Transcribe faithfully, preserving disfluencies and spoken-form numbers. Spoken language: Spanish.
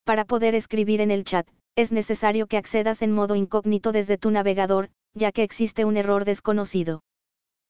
Para poder escribir en el chat, es necesario que accedas en modo incógnito desde tu navegador, ya que existe un error desconocido.